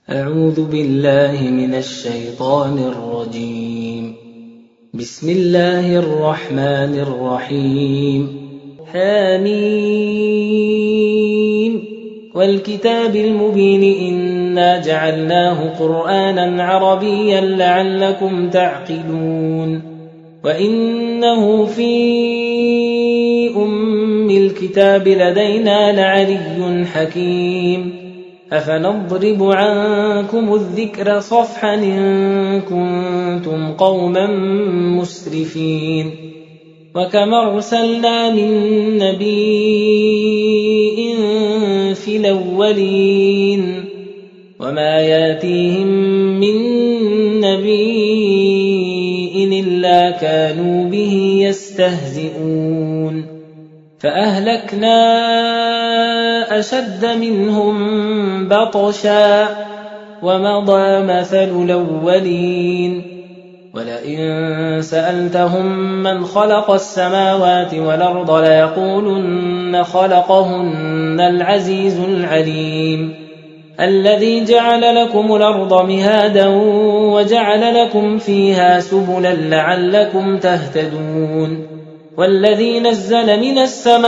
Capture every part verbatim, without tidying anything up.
أعوذ بالله من الشيطان الرجيم. بسم الله الرحمن الرحيم. حميم والكتاب المبين إنا جعلناه قرآنا عربيا لعلكم تعقلون وإنه في أم الكتاب لدينا لعلي حكيم أفنضرب عنكم الذكر صفحا إن كنتم قوما مسرفين وكما أرسلنا من نبي في الأولين وما ياتيهم من نبي إلا كانوا به يستهزئون فأهلكنا أشد منهم بطشا ومضى مثل الأولين ولئن سألتهم من خلق السماوات والأرض ليقولن خلقهن العزيز العليم الذي جعل لكم الأرض مهادا وجعل لكم فيها سبلا لعلكم تهتدون والذي نزل من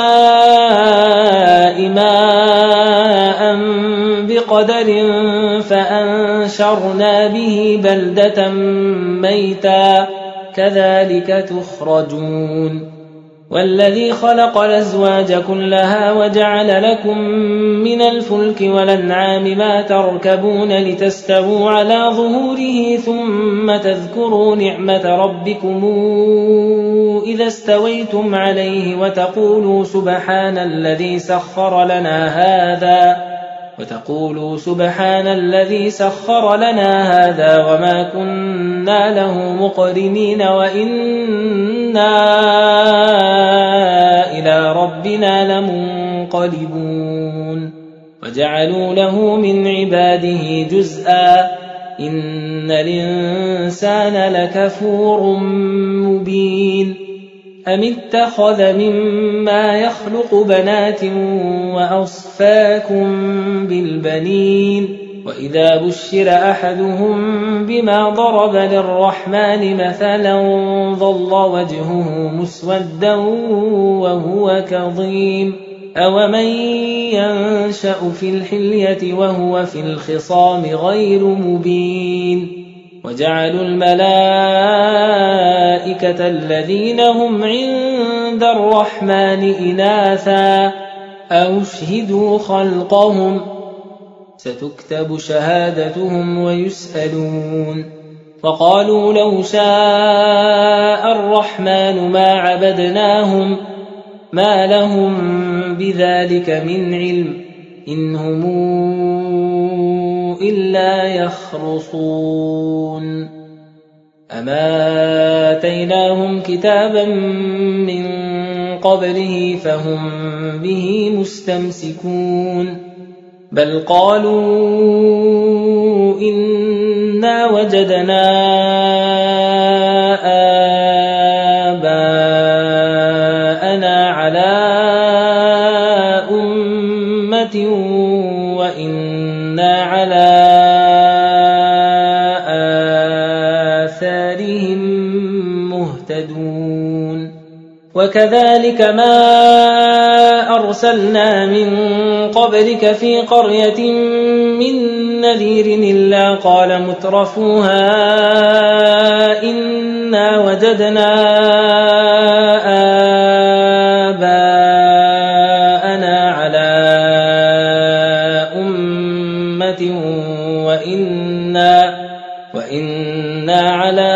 السماء ماء بقدر فأنشرنا به بلدة ميتا كذلك تخرجون والذي خلق الأزواج كلها وجعل لكم من الفلك والأنعام ما تركبون لتستووا على ظهوره ثم تذكروا نعمة ربكم إذا استويتم عليه وتقولوا سبحان الذي سخر لنا هذا وتقولوا سبحان الذي سخر لنا هذا وما كنا له مقرنين وإنا إلى ربنا لمنقلبون وجعلوا له من عباده جزءا إن الإنسان لكفور مبين أم اتخذ مما يخلق بنات وأصفاكم بالبنين وإذا بشر أحدهم بما ضرب للرحمن مثلا ظل وجهه مسودا وهو كظيم أومن ينشأ في الحلية وهو في الخصام غير مبين وجعلوا الملائكة الذين هم عند الرحمن إناثا أو شهدوا خلقهم ستكتب شهادتهم ويسألون فقالوا لو شاء الرحمن ما عبدناهم ما لهم بذلك من علم إن هم إلا يخرصون أما آتيناهم كتابا من قبله فهم به مستمسكون بل قالوا إنا وجدنا آباءنا على أمة وإنا على آثارهم مهتدون وكذلك ما أرسلنا من قبلك في قرية من نذير إلا قال مترفوها إنا وجدنا آباءنا على أمة وإنا, وإنا على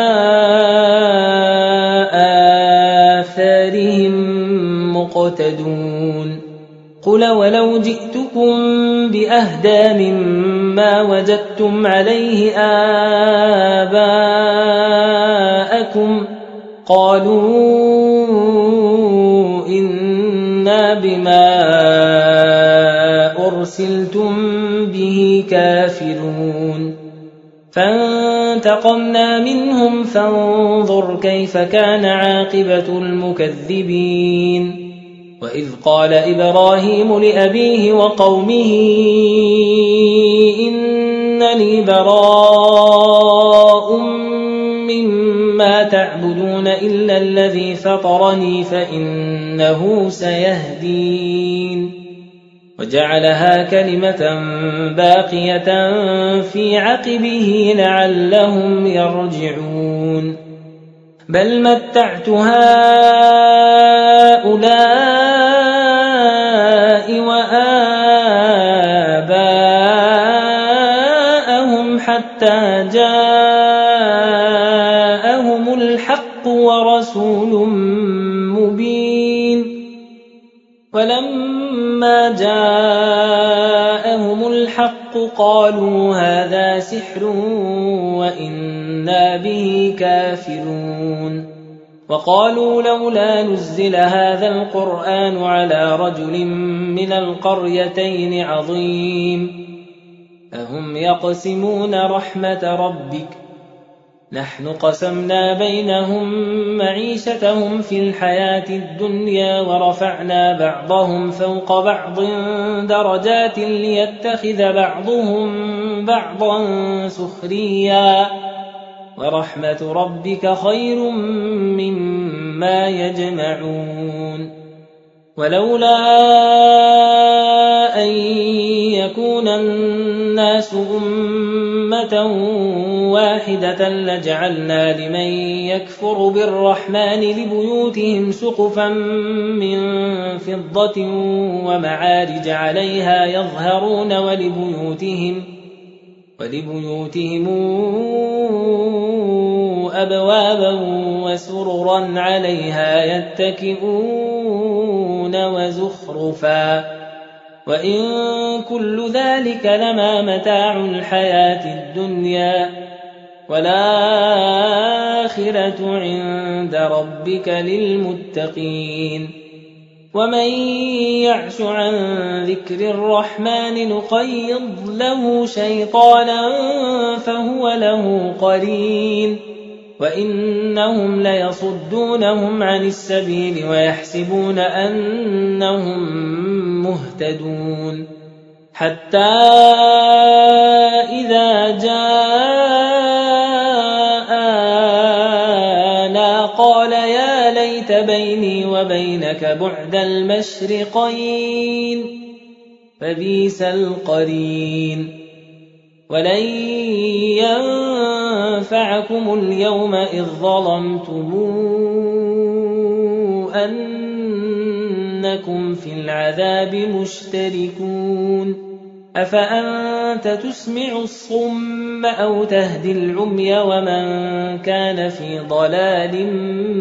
آثارهم مقتدون قل ولو جئتكم بأهدى مما وجدتم عليه آباءكم قالوا إنا بما أرسلتم به كافرون فانتقمنا منهم فانظر كيف كان عاقبة المكذبين وإذ قال إبراهيم لأبيه وقومه إن إنني براء مما تعبدون إلا الذي فطرني فإنه سيهدين وجعلها كلمة باقية في عقبه لعلهم يرجعون بل متعت هؤلاء وآباءهم حتى جاءهم الحق ورسول مبين ولما جاءهم الحق قالوا هذا سحر وإنا به كافرون وقالوا لولا نزل هذا القرآن على رجل من القريتين عظيم أهم يقسمون رحمة ربك نحن قسمنا بينهم معيشتهم في الحياة الدنيا ورفعنا بعضهم فوق بعض درجات ليتخذ بعضهم بعضا سخريا ورحمة ربك خير مما يجمعون ولولا أن يكون الناس أمة واحدة لجعلنا لمن يكفر بالرحمن لبيوتهم سقفا من فضة ومعارج عليها يظهرون ولبيوتهم ولبيوتهم أبوابا وسررا عليها يتكئون وزخرفا وإن كل ذلك لما متاع الحياة الدنيا والآخرة عند ربك للمتقين ومن يعش عن ذكر الرحمن نقيض له شيطانا فهو له قرين وإنهم ليصدونهم عن السبيل ويحسبون أنهم مهتدون حتى إذا جاءنا قال يا ليت بيني وبينك بعد المشرقين فبئس القرين ولن ينفعكم اليوم إذ ظلمتم أنكم في العذاب مشتركون أفأنت تسمع الصم أو تهدي العمي ومن كان في ضلال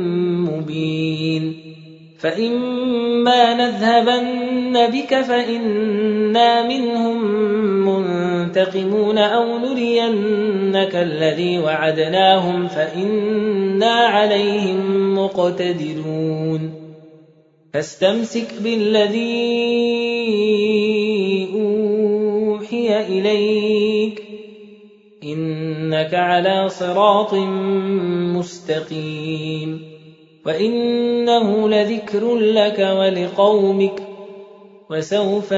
مبين فإما نذهبن بك فإنا منهم منتقمون أو نرينك الذي وعدناهم فإنا عليهم مقتدرون فاستمسك بالذي أوحي إليك إنك على صراط مستقيم وإنه لذكر لك ولقومك وسوف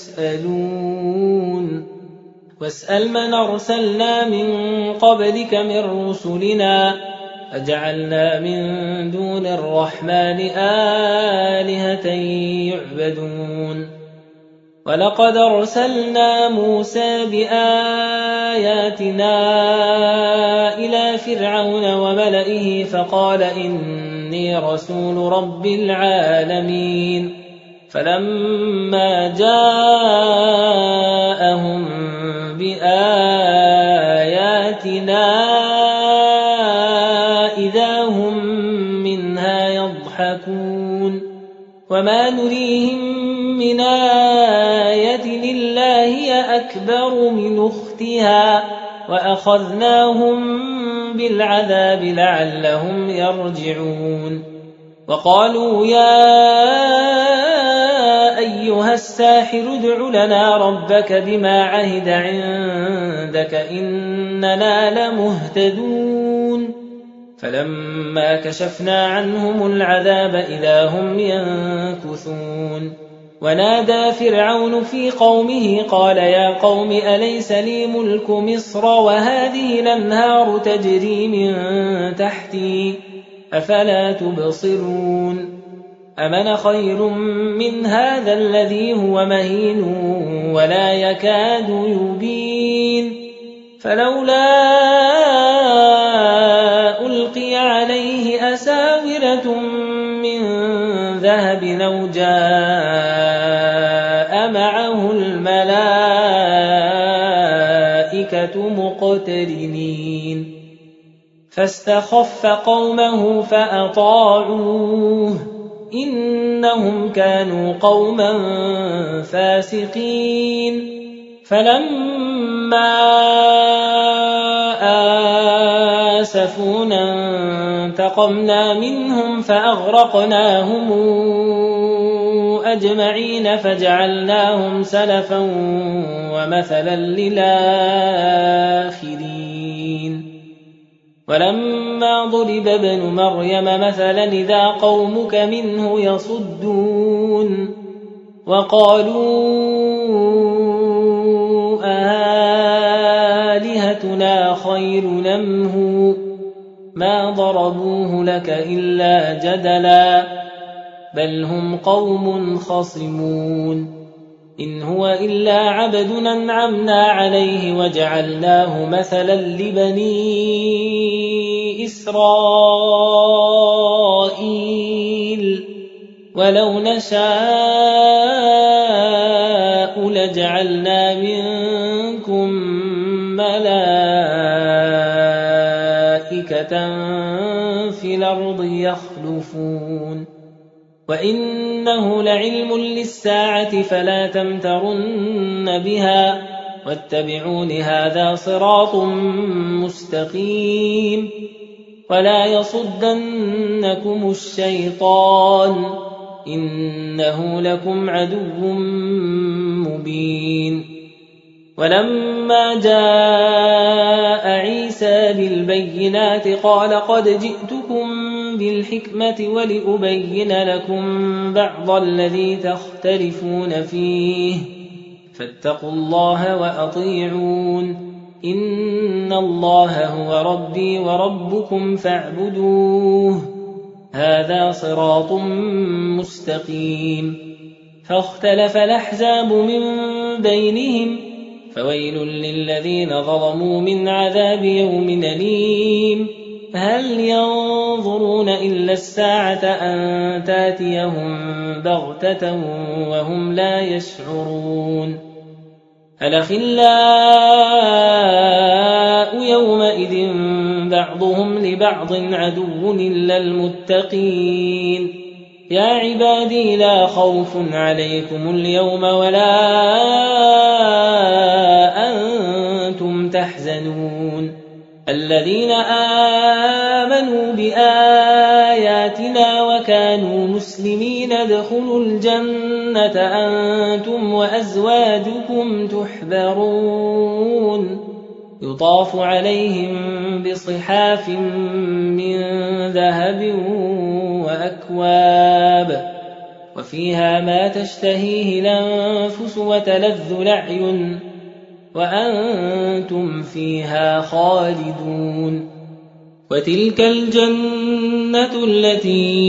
تسألون واسأل من أرسلنا من قبلك من رسلنا أجعلنا من دون الرحمن آلهة يعبدون ولقد أرسلنا موسى بآياتنا إلى فرعون وملئه فقال إني رسول رب العالمين فلما جاءهم بآياتنا إذا هم منها يضحكون وما نريهم من آية لله هي أكبر من أختها وأخذناهم بالعذاب لعلهم يرجعون وقالوا يا أيها الساحر ادع لنا ربك بما عهد عندك إننا لمهتدون فلما كشفنا عنهم العذاب إذا هم ينكثون ونادى فرعون في قومه قال يا قوم أليس لي ملك مصر وهذه الأنهار تجري من تحتي أفلا تبصرون أمن خير من هذا الذي هو مهين ولا يكاد يبين فلولا ألقي عليه أساورة من ذهب أو جاء معه الملائكة مقترنين فاستخف قومه فأطاعوه إنهم كانوا قوما فاسقين فلما آسفونا انتقمنا منهم فأغرقناهم أجمعين فجعلناهم سلفا ومثلا للآخرين ولما ضرب ابن مريم مثلا إذا قومك منه يصدون وقالوا آلهتنا خير أم هو ما ضربوه لك إلا جدلا بل هم قوم خصمون إن هو إلا عبد أنعمنا عليه وجعلناه مثلا لبني إسرائيل ولو نشاء لجعلنا منكم ملائكة في الأرض يخلفون وإنه لعلم للساعة فلا تمترن بها واتبعون هذا صراط مستقيم ولا يصدنكم الشيطان إنه لكم عدو مبين ولما جاء عيسى بالبينات قال قد جئتكم بالحكمة ولأبين لكم بعض الذي تختلفون فيه فاتقوا الله وأطيعون إن الله هو ربي وربكم فاعبدوه هذا صراط مستقيم فاختلف الأحزاب من بينهم فويل للذين ظلموا من عذاب يوم أليم هل ينظرون إلا الساعة أن تاتيهم بغتة وهم لا يشعرون الأخلاء يومئذ بعضهم لبعض عدو إلا المتقين يا عبادي لا خوف عليكم اليوم ولا أنتم تحزنون الذين آمنوا بآياتنا وكانوا مسلمين ادخلوا الجنة أنتم وأزواجكم تحبرون يطاف عليهم بصحاف من ذهب وأكواب وفيها ما تشتهيه الأنفس وتلذ الأعين وأنتم فيها خالدون وتلك الجنة التي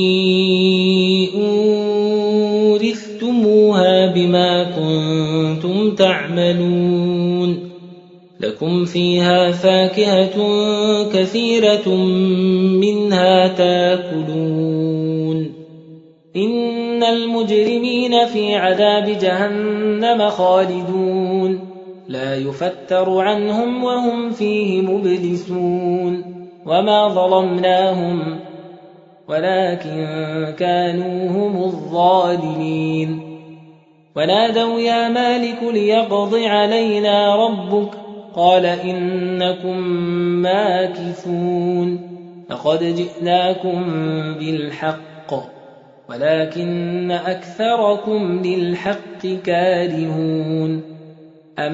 أورثتموها بما كنتم تعملون لكم فيها فاكهة كثيرة منها تاكلون إن المجرمين في عذاب جهنم خالدون لا يفتر عنهم وهم فيه مبلسون وما ظلمناهم ولكن كانوا هم الظالمين ونادوا يا مالك ليقض علينا ربك قال إنكم ماكثون لقد جئناكم بالحق ولكن أكثركم للحق كارهون أم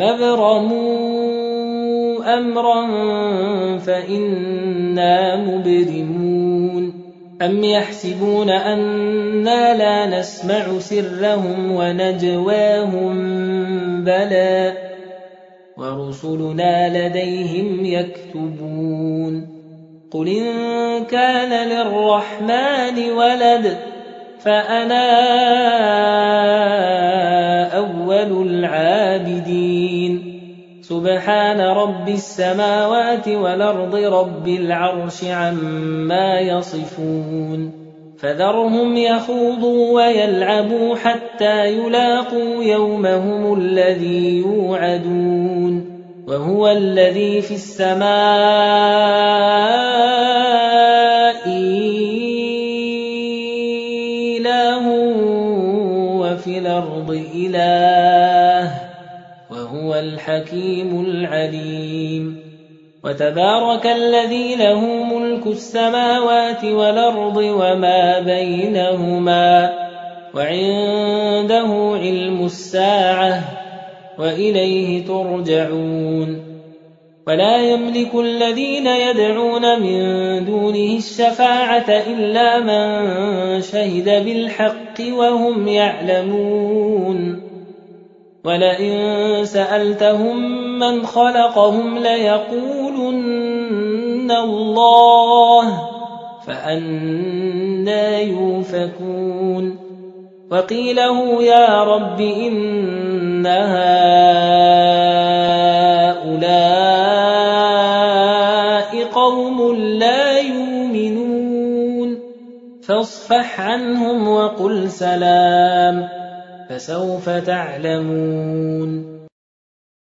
ابرموا أمرا فإنا مبرمون أم يحسبون أنا لا نسمع سرهم ونجواهم بلى ورسلنا لديهم يكتبون قل إن كان للرحمن ولد فأنا أول العابدين سبحان رب السماوات والأرض رب العرش عما يصفون فذرهم يخوضوا ويلعبوا حتى يلاقوا يومهم الذي يوعدون وهو الذي في السماء إله وفي الأرض إله وهو الحكيم العليم وتبارك الذي له ملك السماوات والأرض وما بينهما وعنده علم الساعة وإليه ترجعون ولا يملك الذين يدعون من دونه الشفاعة إلا من شهد بالحق وهم يعلمون ولئن سألتهم من خلقهم ليقولن الله فأنى يؤفكون وقيله يا رب إن هؤلاء قوم لا يؤمنون فاصفح عنهم وقل سلام فسوف تعلمون